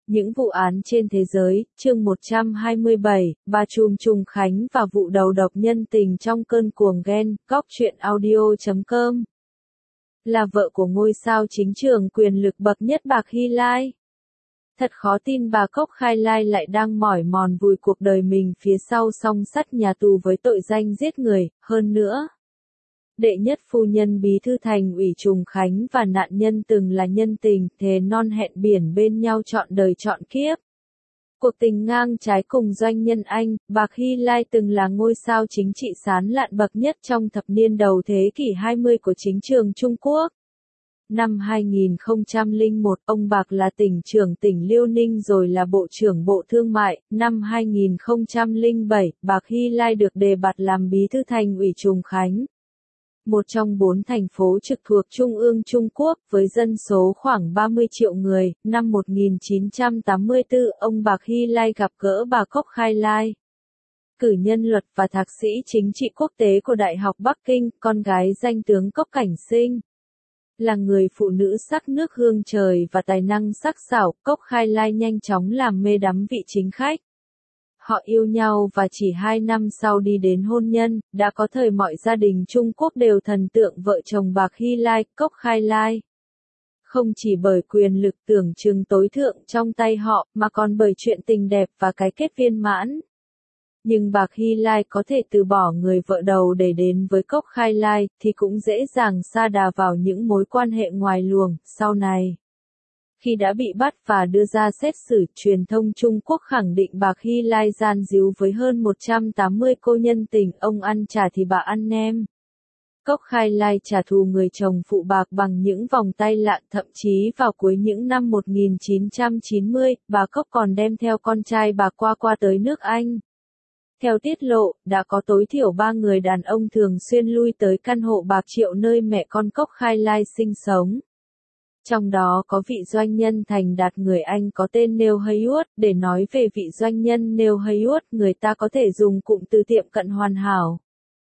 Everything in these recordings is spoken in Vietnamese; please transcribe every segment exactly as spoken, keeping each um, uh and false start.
Những vụ án trên thế giới, chương một trăm hai mươi bảy, bà trùm Trùng Khánh và vụ đầu độc nhân tình trong cơn cuồng ghen, góc truyện audio chấm com. Là vợ của ngôi sao chính trường quyền lực bậc nhất Bạc Hy Lai. Thật khó tin bà Cốc Khai Lai lại đang mỏi mòn vùi cuộc đời mình phía sau song sắt nhà tù với tội danh giết người, hơn nữa. Đệ nhất phu nhân bí thư thành ủy Trùng Khánh và nạn nhân từng là nhân tình, thề non hẹn biển bên nhau trọn đời trọn kiếp. Cuộc tình ngang trái cùng doanh nhân Anh, Bạc Hy Lai từng là ngôi sao chính trị sán lạn bậc nhất trong thập niên đầu thế kỷ hai mươi của chính trường Trung Quốc. Năm hai nghìn không trăm lẻ một, ông Bạc là tỉnh trưởng tỉnh Liêu Ninh rồi là Bộ trưởng Bộ Thương mại. Năm hai nghìn không trăm lẻ bảy, Bạc Hy Lai được đề bạt làm bí thư thành ủy Trùng Khánh, một trong bốn thành phố trực thuộc Trung ương Trung Quốc, với dân số khoảng ba mươi triệu người. Năm một nghìn chín trăm tám mươi tư, ông Bạc Hy Lai gặp gỡ bà Cốc Khai Lai, cử nhân luật và thạc sĩ chính trị quốc tế của Đại học Bắc Kinh, con gái danh tướng Cốc Cảnh Sinh. Là người phụ nữ sắc nước hương trời và tài năng sắc sảo, Cốc Khai Lai nhanh chóng làm mê đắm vị chính khách. Họ yêu nhau và chỉ hai năm sau đi đến hôn nhân. Đã có thời mọi gia đình Trung Quốc đều thần tượng vợ chồng Bạc Hy Lai, Cốc Khai Lai. Không chỉ bởi quyền lực tưởng chừng tối thượng trong tay họ, mà còn bởi chuyện tình đẹp và cái kết viên mãn. Nhưng Bạc Hy Lai có thể từ bỏ người vợ đầu để đến với Cốc Khai Lai, thì cũng dễ dàng sa đà vào những mối quan hệ ngoài luồng. Sau này, khi đã bị bắt và đưa ra xét xử, truyền thông Trung Quốc khẳng định Bạc Hy Lai gian díu với hơn một trăm tám mươi cô nhân tình, ông ăn trả thì bà ăn nem. Cốc Khai Lai trả thù người chồng phụ bạc bằng những vòng tay lạ, thậm chí vào cuối những năm một nghìn chín trăm chín mươi, bà Cốc còn đem theo con trai bà qua qua tới nước Anh. Theo tiết lộ, đã có tối thiểu ba người đàn ông thường xuyên lui tới căn hộ bạc triệu nơi mẹ con Cốc Khai Lai sinh sống. Trong đó có vị doanh nhân thành đạt người Anh có tên Neil Haywood. Để nói về vị doanh nhân Neil Haywood, người ta có thể dùng cụm từ tiệm cận hoàn hảo.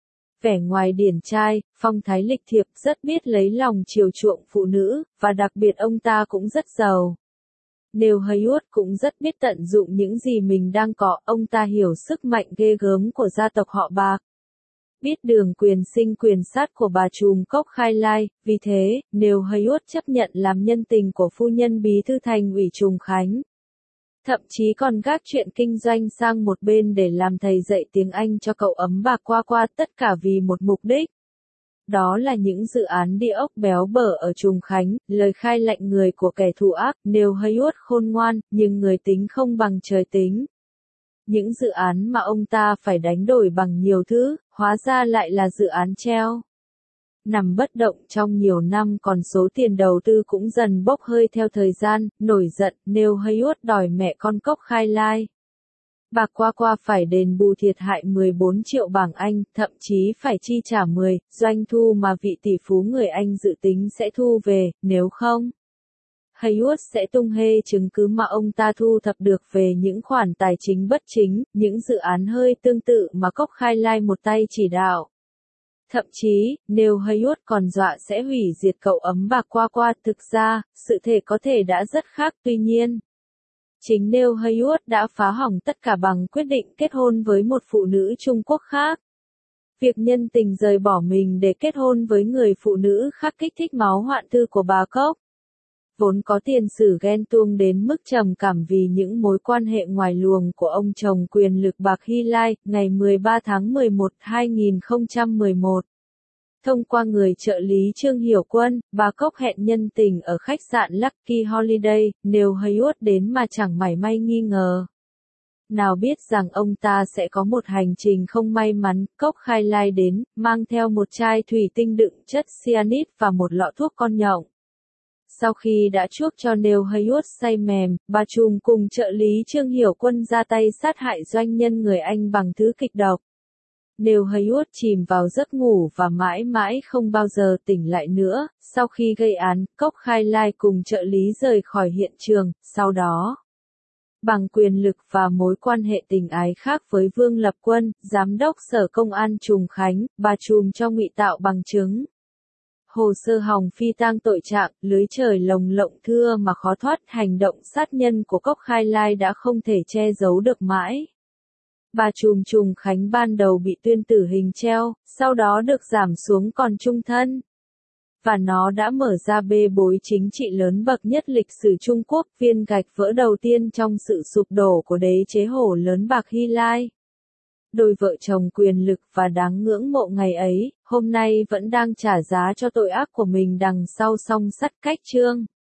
Vẻ ngoài điển trai, phong thái lịch thiệp, rất biết lấy lòng chiều chuộng phụ nữ, và đặc biệt ông ta cũng rất giàu. Neil Haywood cũng rất biết tận dụng những gì mình đang có, ông ta hiểu sức mạnh ghê gớm của gia tộc họ Bạc. Biết đường quyền sinh quyền sát của bà trùm Cốc Khai Lai, vì thế, Neil Haywood chấp nhận làm nhân tình của phu nhân bí thư thành ủy Trùng Khánh. Thậm chí còn gác chuyện kinh doanh sang một bên để làm thầy dạy tiếng Anh cho cậu ấm Bạc qua qua, tất cả vì một mục đích. Đó là những dự án địa ốc béo bở ở Trùng Khánh. Lời khai lạnh người của kẻ thù ác. Neil Haywood khôn ngoan, nhưng người tính không bằng trời tính. Những dự án mà ông ta phải đánh đổi bằng nhiều thứ, hóa ra lại là dự án treo. Nằm bất động trong nhiều năm, còn số tiền đầu tư cũng dần bốc hơi theo thời gian. Nổi giận, Neil Haywood đòi mẹ con Cốc Khai Lai, Bạc qua qua phải đền bù thiệt hại mười bốn triệu bảng Anh, thậm chí phải chi trả mười doanh thu mà vị tỷ phú người Anh dự tính sẽ thu về, nếu không, Haywood sẽ tung hê chứng cứ mà ông ta thu thập được về những khoản tài chính bất chính, những dự án hơi tương tự mà Cốc Khai Lai một tay chỉ đạo. Thậm chí, Neil Haywood còn dọa sẽ hủy diệt cậu ấm Bạc qua qua. Thực ra, sự thể có thể đã rất khác, tuy nhiên, chính Neil Haywood đã phá hỏng tất cả bằng quyết định kết hôn với một phụ nữ Trung Quốc khác. Việc nhân tình rời bỏ mình để kết hôn với người phụ nữ khác kích thích máu hoạn thư của bà Cốc, vốn có tiền sử ghen tuông đến mức trầm cảm vì những mối quan hệ ngoài luồng của ông chồng quyền lực Bạc Hy Lai. Ngày mười ba tháng mười một năm hai nghìn không trăm mười một, thông qua người trợ lý Trương Hiểu Quân, bà Cốc hẹn nhân tình ở khách sạn Lucky Holiday. Neil Haywood đến mà chẳng mảy may nghi ngờ. Nào biết rằng ông ta sẽ có một hành trình không may mắn. Cốc Khai Lai đến, mang theo một chai thủy tinh đựng chất cyanide và một lọ thuốc con nhộng. Sau khi đã chuốc cho Neil Haywood say mềm, bà trùm cùng trợ lý Trương Hiểu Quân ra tay sát hại doanh nhân người Anh bằng thứ kịch độc. Neil Haywood chìm vào giấc ngủ và mãi mãi không bao giờ tỉnh lại nữa. Sau khi gây án, Cốc Khai Lai cùng trợ lý rời khỏi hiện trường. Sau đó, bằng quyền lực và mối quan hệ tình ái khác với Vương Lập Quân, giám đốc Sở Công an Trùng Khánh, bà trùm cho ngụy tạo bằng chứng. hồ sơ hòng phi tang tội trạng, lưới trời lồng lộng thưa mà khó thoát, hành động sát nhân của Cốc Khai Lai đã không thể che giấu được mãi. Bà Trùm Trùng Khánh ban đầu bị tuyên tử hình treo, sau đó được giảm xuống còn chung thân. Và nó đã mở ra bê bối chính trị lớn bậc nhất lịch sử Trung Quốc, viên gạch vỡ đầu tiên trong sự sụp đổ của đế chế hổ lớn Bạc Hy Lai. Đôi vợ chồng quyền lực và đáng ngưỡng mộ ngày ấy, hôm nay vẫn đang trả giá cho tội ác của mình đằng sau song sắt cách chương.